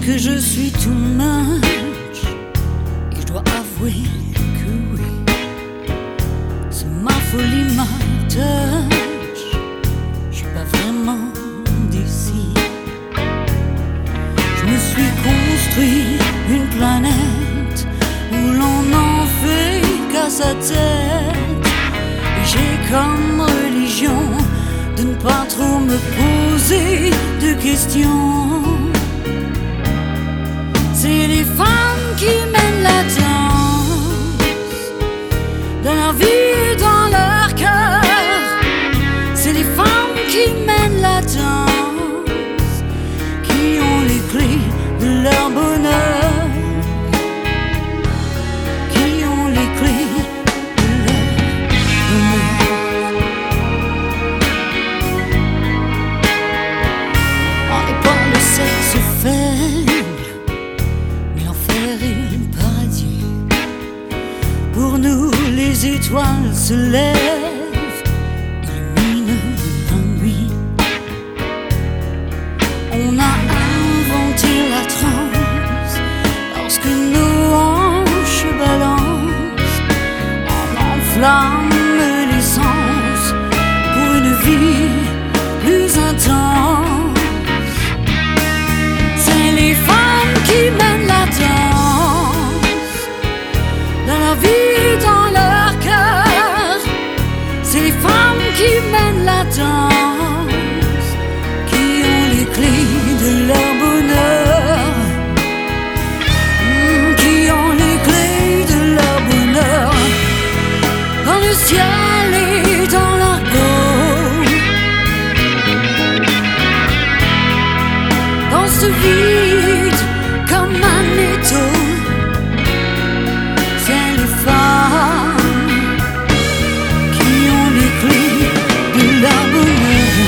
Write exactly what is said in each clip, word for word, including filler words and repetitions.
que je suis too much. Et je dois avouer que oui, c'est ma folie, ma touch. Je suis pas vraiment d'ici. Je me suis construit une planète où l'on n'en fait qu'à sa tête. Et j'ai comme religion de ne pas trop me poser de questions. C'est les femmes qui mènent la danse, dans leur vie et dans leur cœur. C'est les femmes qui mènent la danse, qui ont les clés de leur bonheur, qui ont les clés de leur bonheur. On n'est pas le sexe faible, mais l'enfer et le paradis. Pour nous, les étoiles se lèvent, illuminent la nuit. On a inventé la transe lorsque nos hanches balancent. On enflamme l'essence pour une vie plus intense. C'est les femmes qui mènent la danse, dans leur vie et dans leur cœur. C'est les femmes qui mènent la danse, qui ont les clés de leur bonheur, mmh, qui ont les clés de leur bonheur, dans le ciel et dans leur peau, dans ce vide comme un étau. C'est les femmes qui ont les clés de leur bonheur.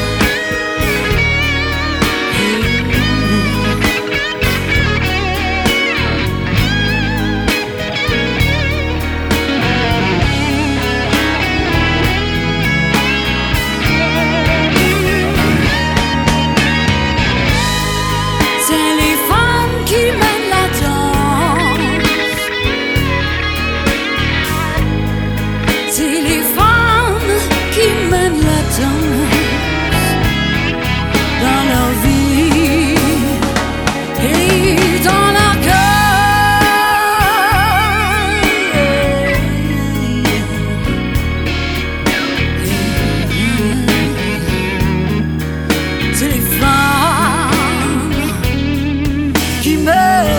C'est les femmes qui mènent la danse. C'est les femmes qui mènent la danse, dans leur vie et dans leur cœur. C'est les femmes qui mènent